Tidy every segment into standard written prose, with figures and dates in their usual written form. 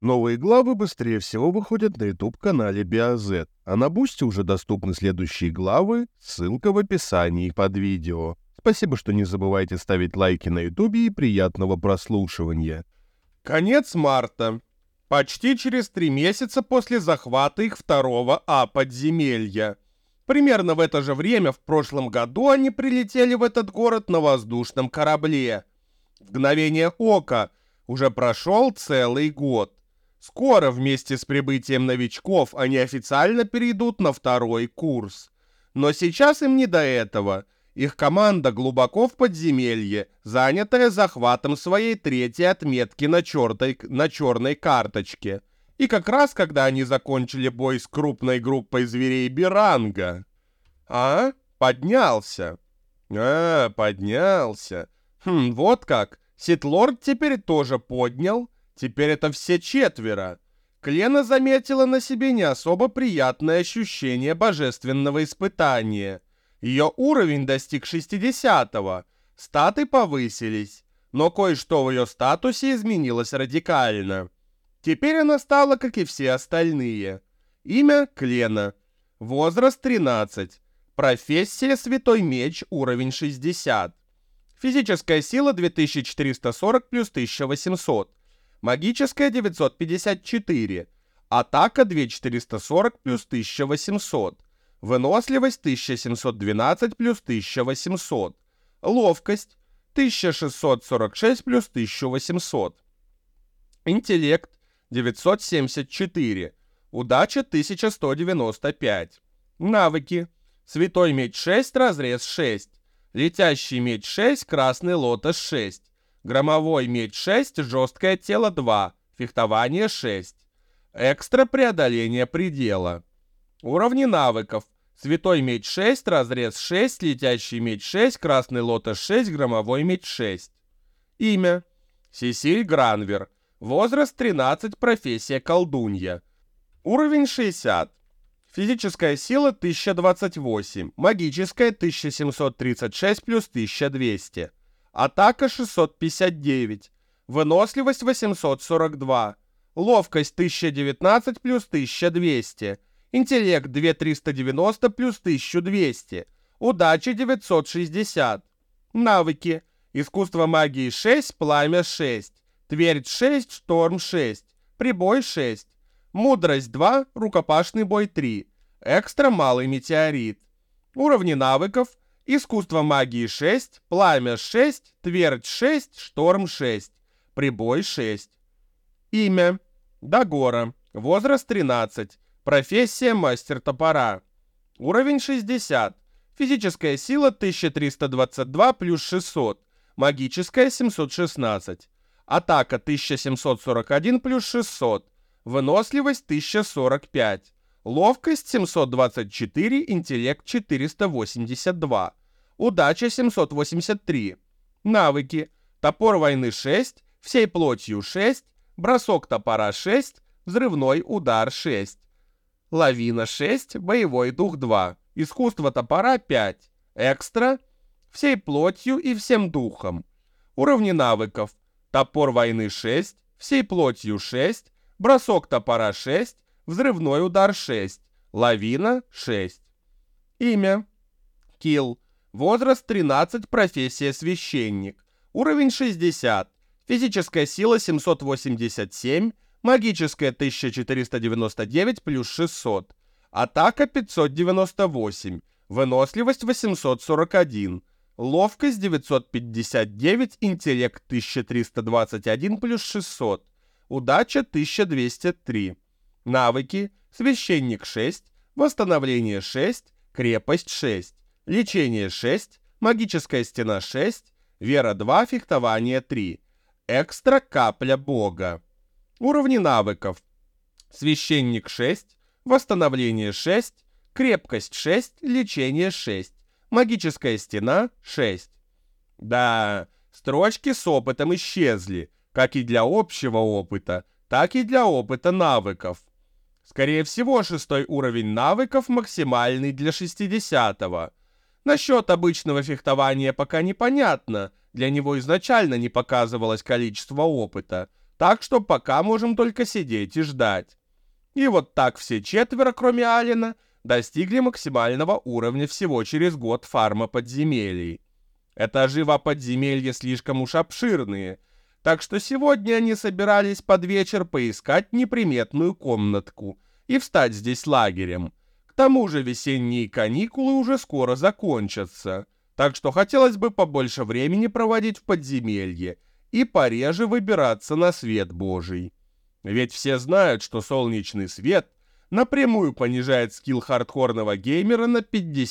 Новые главы быстрее всего выходят на YouTube-канале BioZ, а на Бусти уже доступны следующие главы, ссылка в описании под видео. Спасибо, что не забывайте ставить лайки на YouTube и приятного прослушивания. Конец марта. Почти через 3 месяца после захвата их второго подземелья. Примерно в это же время в прошлом году они прилетели в этот город на воздушном корабле. В мгновение ока уже прошел целый год. Скоро вместе с прибытием новичков они официально перейдут на второй курс. Но сейчас им не до этого. Их команда глубоко в подземелье, занятая захватом своей третьей отметки на черной карточке. И как раз когда они закончили бой с крупной группой зверей Биранга. Поднялся. Поднялся. Вот как. Ситлорд теперь тоже поднял. Теперь это все четверо. Клена заметила на себе не особо приятное ощущение божественного испытания. Ее уровень достиг 60-го, статы повысились, но кое-что в ее статусе изменилось радикально. Теперь она стала, как и все остальные. Имя Клена. Возраст 13. Профессия Святой Меч, уровень 60. Физическая сила 2440 плюс 1800. Магическая 954. Атака 2440 плюс 1800. Выносливость 1712 плюс 1800. Ловкость 1646 плюс 1800. Интеллект 974. Удача 1195. Навыки. Святой меч 6, разрез 6. Летящий меч 6, красный лотос 6. Громовой меч 6, жесткое тело 2, фехтование 6. Экстра преодоление предела. Уровни навыков. Святой меч 6, разрез 6, летящий меч 6, красный лотос 6, громовой меч 6. Имя. Сесиль Гранвер. Возраст 13, профессия колдунья. Уровень 60. Физическая сила 1028, магическая 1736 плюс 1200. Атака 659, выносливость 842, ловкость 1019 плюс 1200, интеллект 2390 плюс 1200, удача 960. Навыки. Искусство магии 6, пламя 6, твердь 6, шторм 6, прибой 6, мудрость 2, рукопашный бой 3, экстра малый метеорит. Уровни навыков. Искусство магии 6, пламя 6, твердь 6, шторм 6, прибой 6. Имя. Дагора. Возраст 13. Профессия мастер топора. Уровень 60. Физическая сила 1322 плюс 600. Магическая 716. Атака 1741 плюс 600. Выносливость 1045. Ловкость 724, интеллект 482. Удача 783. Навыки. Топор войны 6, всей плотью 6, бросок топора 6, взрывной удар 6. Лавина 6, боевой дух 2, искусство топора 5, экстра, всей плотью и всем духом. Уровни навыков. Топор войны 6, всей плотью 6, бросок топора 6, взрывной удар 6, лавина 6. Имя. Килл. Возраст 13, профессия священник. Уровень 60. Физическая сила 787, магическая 1499 плюс 600. Атака 598, выносливость 841, ловкость 959, интеллект 1321 плюс 600. Удача 1203. Навыки. Священник 6, восстановление 6, крепость 6, лечение 6, магическая стена 6, вера 2, фехтование 3, экстра капля бога. Уровни навыков. Священник 6, восстановление 6, крепкость 6, лечение 6, магическая стена 6. Да, строчки с опытом исчезли, как и для общего опыта, так и для опыта навыков. Скорее всего, 6-й уровень навыков максимальный для 60-го. Насчет обычного фехтования пока непонятно, для него изначально не показывалось количество опыта. Так что пока можем только сидеть и ждать. И вот так все четверо, кроме Алина, достигли максимального уровня всего через год фарма подземелий. Этажи во подземелье слишком уж обширные, так что сегодня они собирались под вечер поискать неприметную комнатку и встать здесь лагерем. К тому же весенние каникулы уже скоро закончатся, так что хотелось бы побольше времени проводить в подземелье и пореже выбираться на свет Божий. Ведь все знают, что солнечный свет напрямую понижает скилл хардкорного геймера на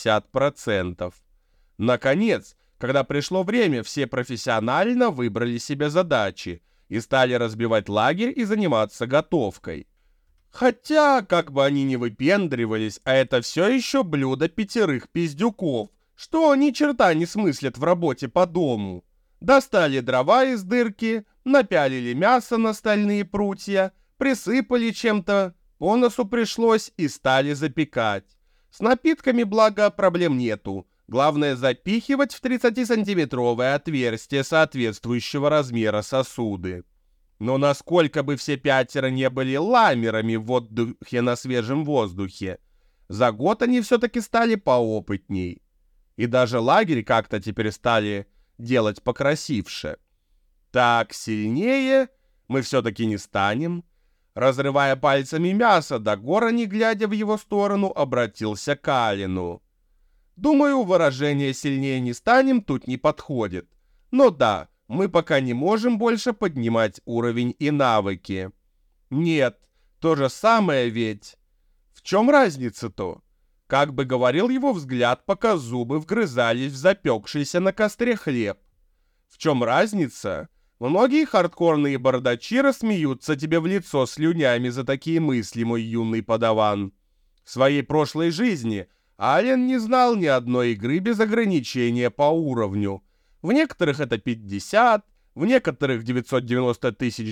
50%. Наконец, когда пришло время, все профессионально выбрали себе задачи и стали разбивать лагерь и заниматься готовкой. Хотя, как бы они ни выпендривались, а это все еще блюдо 5 пиздюков, что ни черта не смыслят в работе по дому. Достали дрова из дырки, напялили мясо на стальные прутья, присыпали чем-то, по носу пришлось и стали запекать. С напитками, благо, проблем нету. Главное запихивать в 30-сантиметровое отверстие соответствующего размера сосуды. Но насколько бы все 5 не были ламерами в воздухе на свежем воздухе, за год они все-таки стали поопытней. И даже лагерь как-то теперь стали делать покрасивше. Так сильнее мы все-таки не станем. Разрывая пальцами мясо, Дагора, не глядя в его сторону, обратился к Алину. Думаю, выражение «сильнее не станем» тут не подходит. Но да, мы пока не можем больше поднимать уровень и навыки. Нет, то же самое ведь. В чем разница-то? Как бы говорил его взгляд, пока зубы вгрызались в запекшийся на костре хлеб. В чем разница? Многие хардкорные бардачи рассмеются тебе в лицо слюнями за такие мысли, мой юный подаван. В своей прошлой жизни Ален не знал ни одной игры без ограничения по уровню. В некоторых это 50, в некоторых 990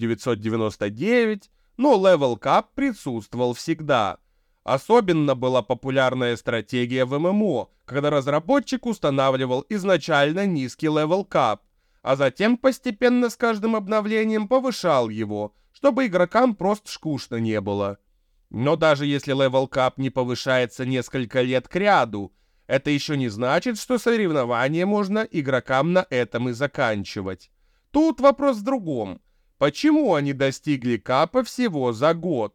999, но Level Cap присутствовал всегда. Особенно была популярная стратегия в ММО, когда разработчик устанавливал изначально низкий Level Cap, а затем постепенно с каждым обновлением повышал его, чтобы игрокам просто скучно не было. Но даже если Level Cap не повышается несколько лет кряду, это еще не значит, что соревнования можно игрокам на этом и заканчивать. Тут вопрос в другом. Почему они достигли капа всего за год?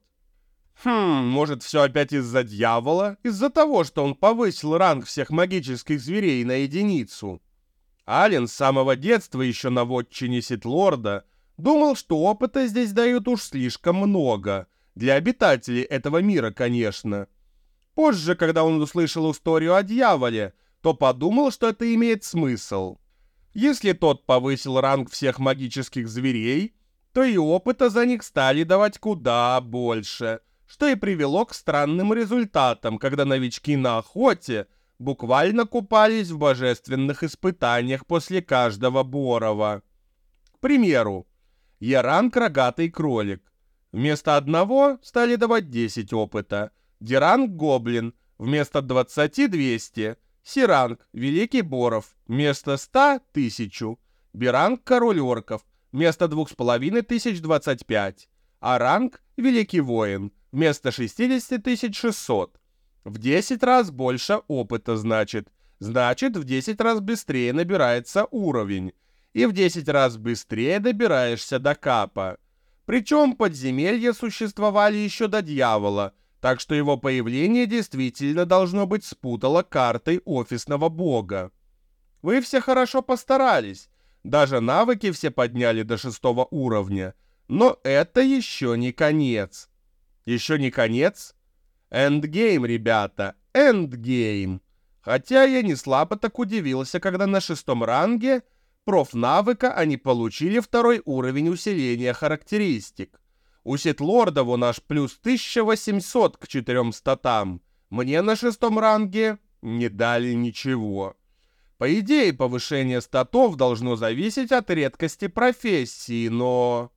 Может, все опять из-за дьявола? Из-за того, что он повысил ранг всех магических зверей на единицу? Ален с самого детства еще на вотчине Ситлорда думал, что опыта здесь дают уж слишком много. Для обитателей этого мира, конечно. Позже, когда он услышал историю о дьяволе, то подумал, что это имеет смысл. Если тот повысил ранг всех магических зверей, то и опыта за них стали давать куда больше, что и привело к странным результатам, когда новички на охоте буквально купались в божественных испытаниях после каждого борова. К примеру, Яранг рогатый кролик. Вместо одного стали давать 10 опыта. Диранг гоблин. Вместо 20 – 200. Сиранг великий боров. Вместо 100 – 1000. Биранг король орков. Вместо 2500 – 25. Аранг великий воин. Вместо 60 600. В 10 раз больше опыта значит. Значит, в 10 раз быстрее набирается уровень. И в 10 раз быстрее добираешься до капа. Причем подземелья существовали еще до дьявола, так что его появление действительно должно быть спутало картой офисного бога. Вы все хорошо постарались, даже навыки все подняли до 6 уровня, но это еще не конец. Еще не конец? Эндгейм, ребята, эндгейм. Хотя я не слабо так удивился, когда на 6 ранге профнавыка они получили 2 уровень усиления характеристик. У Ситлорда вон аж плюс 1800 к 400. Мне на 6 ранге не дали ничего. По идее, повышение статов должно зависеть от редкости профессии, но...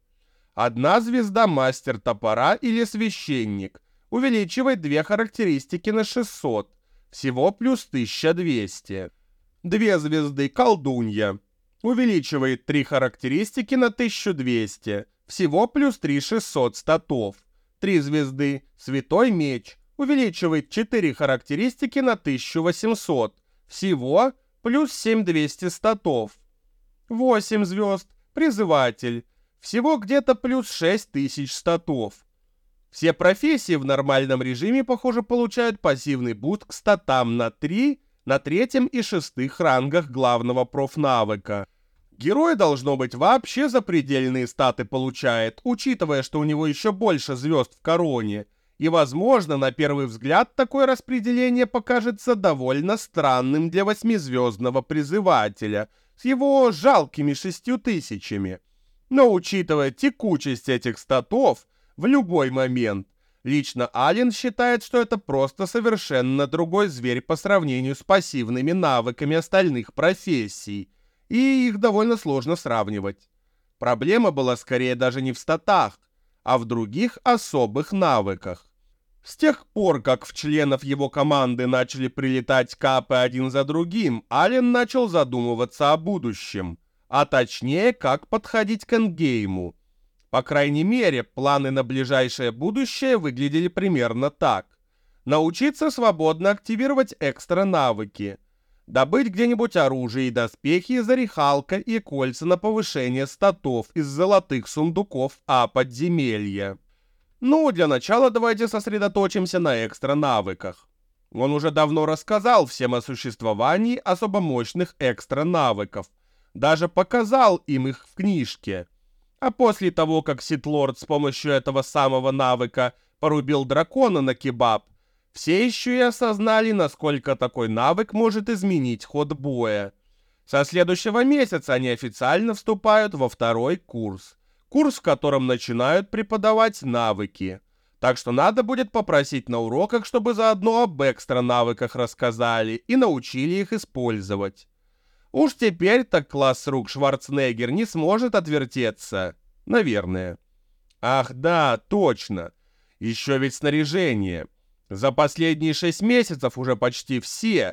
1 звезда мастер топора или священник увеличивает 2 характеристики на 600, всего плюс 1200. 2 звезды колдунья увеличивает 3 характеристики на 1200, Всего плюс 3600 статов. 3 звезды. Святой меч. Увеличивает 4 характеристики на 1800. Всего плюс 7200 статов. 8 звезд. Призыватель. Всего где-то плюс 6000 статов. Все профессии в нормальном режиме, похоже, получают пассивный буст к статам на 3, на третьем и шестых рангах главного профнавыка. Герой, должно быть, вообще запредельные статы получает, учитывая, что у него еще больше звезд в короне. И, возможно, на первый взгляд такое распределение покажется довольно странным для 8-звездного призывателя с его жалкими 6000. Но, учитывая текучесть этих статов, в любой момент, лично Ален считает, что это просто совершенно другой зверь по сравнению с пассивными навыками остальных профессий, и их довольно сложно сравнивать. Проблема была скорее даже не в статах, а в других особых навыках. С тех пор, как в членов его команды начали прилетать капы один за другим, Ален начал задумываться о будущем, а точнее, как подходить к эндгейму. По крайней мере, планы на ближайшее будущее выглядели примерно так. Научиться свободно активировать экстра-навыки. Добыть где-нибудь оружие и доспехи, зарехалка и кольца на повышение статов из золотых сундуков подземелья. Ну, для начала давайте сосредоточимся на экстра-навыках. Он уже давно рассказал всем о существовании особо мощных экстра-навыков. Даже показал им их в книжке. А после того, как Сит-Лорд с помощью этого самого навыка порубил дракона на кебаб, все еще и осознали, насколько такой навык может изменить ход боя. Со следующего месяца они официально вступают во второй курс. Курс, в котором начинают преподавать навыки. Так что надо будет попросить на уроках, чтобы заодно об экстра-навыках рассказали и научили их использовать. Уж теперь-то класс рук Шварценеггер не сможет отвертеться. Наверное. Ах да, точно. Еще ведь снаряжение. За последние 6 месяцев уже почти все,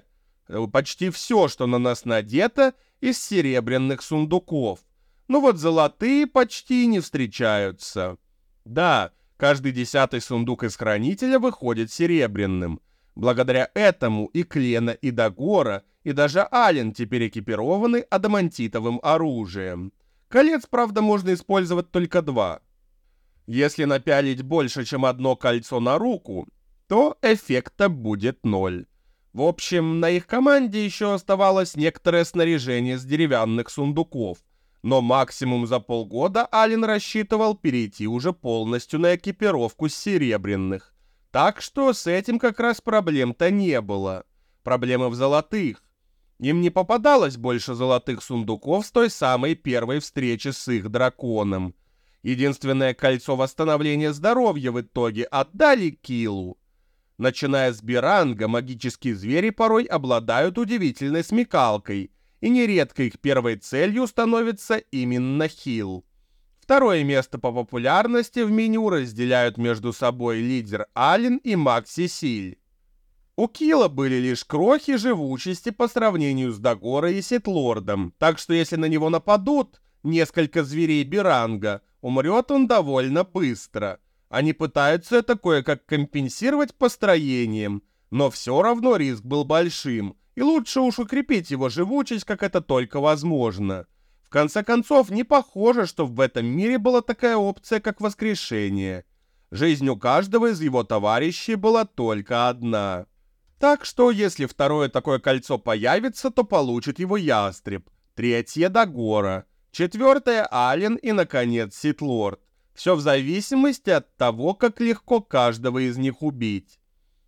что на нас надето, из серебряных сундуков. Но вот золотые почти не встречаются. Да, каждый 10-й сундук из хранителя выходит серебряным. Благодаря этому и Клена, и Дагора, и даже Ален теперь экипированы адамантитовым оружием. Колец, правда, можно использовать только 2. Если напялить больше, чем одно кольцо на руку, то эффекта будет 0. В общем, на их команде еще оставалось некоторое снаряжение с деревянных сундуков, но максимум за полгода Ален рассчитывал перейти уже полностью на экипировку с серебряных. Так что с этим как раз проблем-то не было. Проблема в золотых. Им не попадалось больше золотых сундуков с той самой первой встречи с их драконом. Единственное кольцо восстановления здоровья в итоге отдали Килу. Начиная с Биранга, магические звери порой обладают удивительной смекалкой, и нередко их первой целью становится именно Хил. Второе место по популярности в меню разделяют между собой лидер Ален и Макси Силь. У Кила были лишь крохи живучести по сравнению с Дагорой и Сит-Лордом, так что если на него нападут несколько зверей Биранга, умрет он довольно быстро. Они пытаются это кое-как компенсировать построением, но все равно риск был большим, и лучше уж укрепить его живучесть, как это только возможно. В конце концов, не похоже, что в этом мире была такая опция, как воскрешение. Жизнь у каждого из его товарищей была только одна. Так что, если второе такое кольцо появится, то получит его Ястреб, третье — Дагора, четвертое — Ален и, наконец, Сит-Лорд. Все в зависимости от того, как легко каждого из них убить.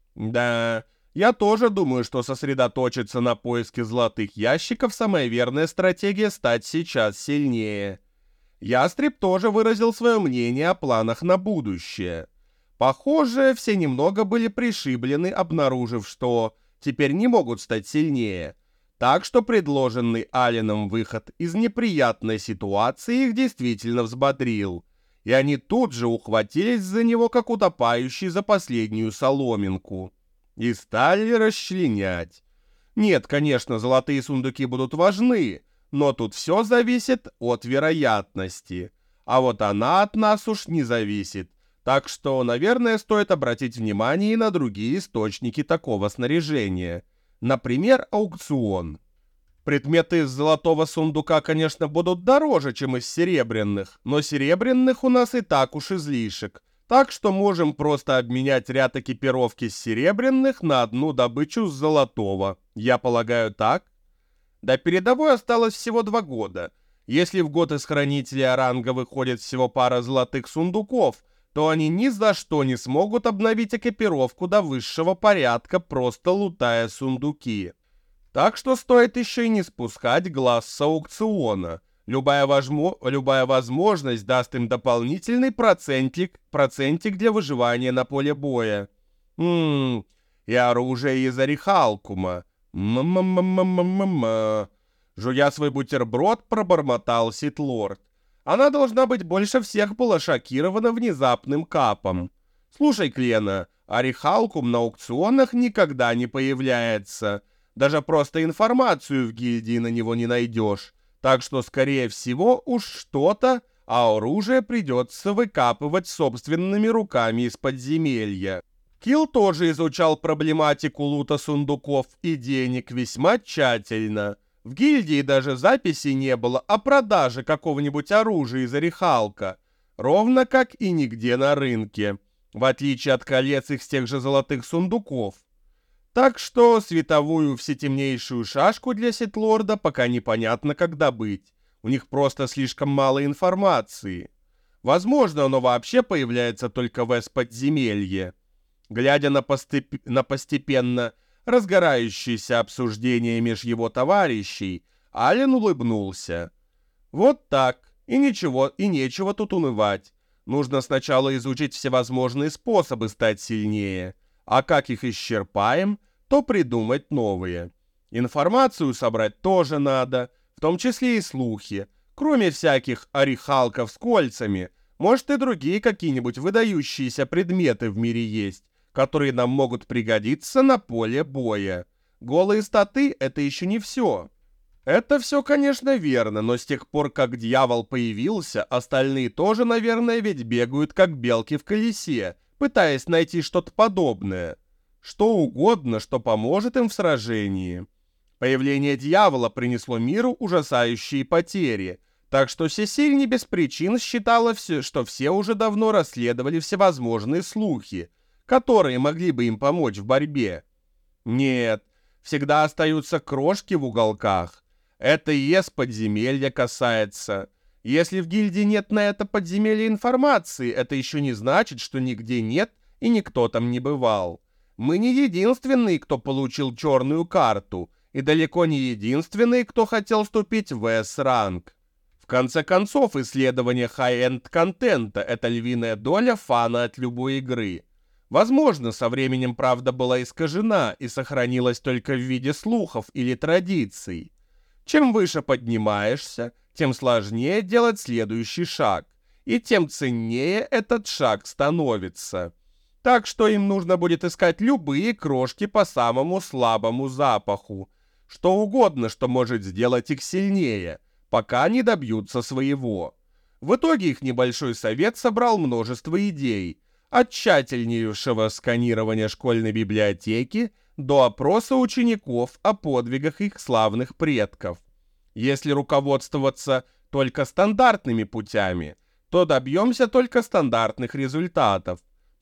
Да, я тоже думаю, что сосредоточиться на поиске золотых ящиков — самая верная стратегия стать сейчас сильнее. Ястреб тоже выразил свое мнение о планах на будущее. Похоже, все немного были пришиблены, обнаружив, что теперь не могут стать сильнее. Так что предложенный Аленом выход из неприятной ситуации их действительно взбодрил. И они тут же ухватились за него, как утопающий за последнюю соломинку. И стали расчленять. Нет, конечно, золотые сундуки будут важны, но тут все зависит от вероятности. а вот она от нас уж не зависит. Так что, наверное, стоит обратить внимание и на другие источники такого снаряжения. Например, аукцион. Предметы из золотого сундука, конечно, будут дороже, чем из серебряных, но серебряных у нас и так уж излишек. Так что можем просто обменять ряд экипировки с серебряных на одну добычу с золотого. Я полагаю, так? До передовой осталось всего 2 года. Если в год из хранителя ранга выходит всего пара золотых сундуков, то они ни за что не смогут обновить экипировку до высшего порядка, просто лутая сундуки. Так что стоит еще и не спускать глаз с аукциона. Любая возможность даст им дополнительный процентик для выживания на поле боя. И оружие из орехалкума. Жуя свой бутерброд, пробормотал Ситлорд. Она, должна быть, больше всех была шокирована внезапным капом. Слушай, Клена, орехалкум на аукционах никогда не появляется. Даже просто информацию в гильдии на него не найдешь. Так что, скорее всего, уж что-то, а оружие придется выкапывать собственными руками из подземелья. Килл тоже изучал проблематику лута сундуков и денег весьма тщательно. В гильдии даже записи не было о продаже какого-нибудь оружия из орехалка, ровно как и нигде на рынке, в отличие от колец из тех же золотых сундуков. Так что световую всетемнейшую шашку для Ситлорда пока непонятно, как добыть. У них просто слишком мало информации. Возможно, оно вообще появляется только в С-подземелье. Глядя на постепенно разгорающееся обсуждение меж его товарищей, Ален улыбнулся. Вот так, и нечего тут унывать. Нужно сначала изучить всевозможные способы стать сильнее, а как их исчерпаем, то придумать новые. Информацию собрать тоже надо, в том числе и слухи. Кроме всяких орехалков с кольцами, может и другие какие-нибудь выдающиеся предметы в мире есть, которые нам могут пригодиться на поле боя. Голые статы — это еще не все. Это все, конечно, верно, но с тех пор, как дьявол появился, остальные тоже, наверное, ведь бегают как белки в колесе, пытаясь найти что-то подобное. Что угодно, что поможет им в сражении. Появление дьявола принесло миру ужасающие потери, так что Сесиль не без причин считала, что все уже давно расследовали всевозможные слухи, которые могли бы им помочь в борьбе. Нет, всегда остаются крошки в уголках. Это и подземелья касается. Если в гильдии нет на это подземелье информации, это еще не значит, что нигде нет и никто там не бывал. Мы не единственные, кто получил черную карту, и далеко не единственные, кто хотел вступить в S-ранг. В конце концов, исследование хай-энд контента — это львиная доля фана от любой игры. Возможно, со временем правда была искажена и сохранилась только в виде слухов или традиций. Чем выше поднимаешься, тем сложнее делать следующий шаг, и тем ценнее этот шаг становится. Так что им нужно будет искать любые крошки по самому слабому запаху. Что угодно, что может сделать их сильнее, пока не добьются своего. В итоге их небольшой совет собрал множество идей, от тщательнейшего сканирования школьной библиотеки до опроса учеников о подвигах их славных предков. Если руководствоваться только стандартными путями, то добьемся только стандартных результатов.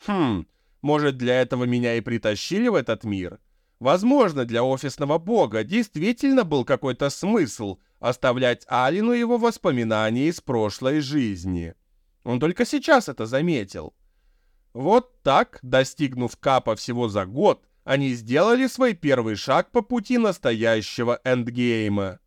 Может, для этого меня и притащили в этот мир? Возможно, для офисного бога действительно был какой-то смысл оставлять Алину его воспоминания из прошлой жизни. Он только сейчас это заметил. Вот так, достигнув капа всего за год, они сделали свой первый шаг по пути настоящего эндгейма.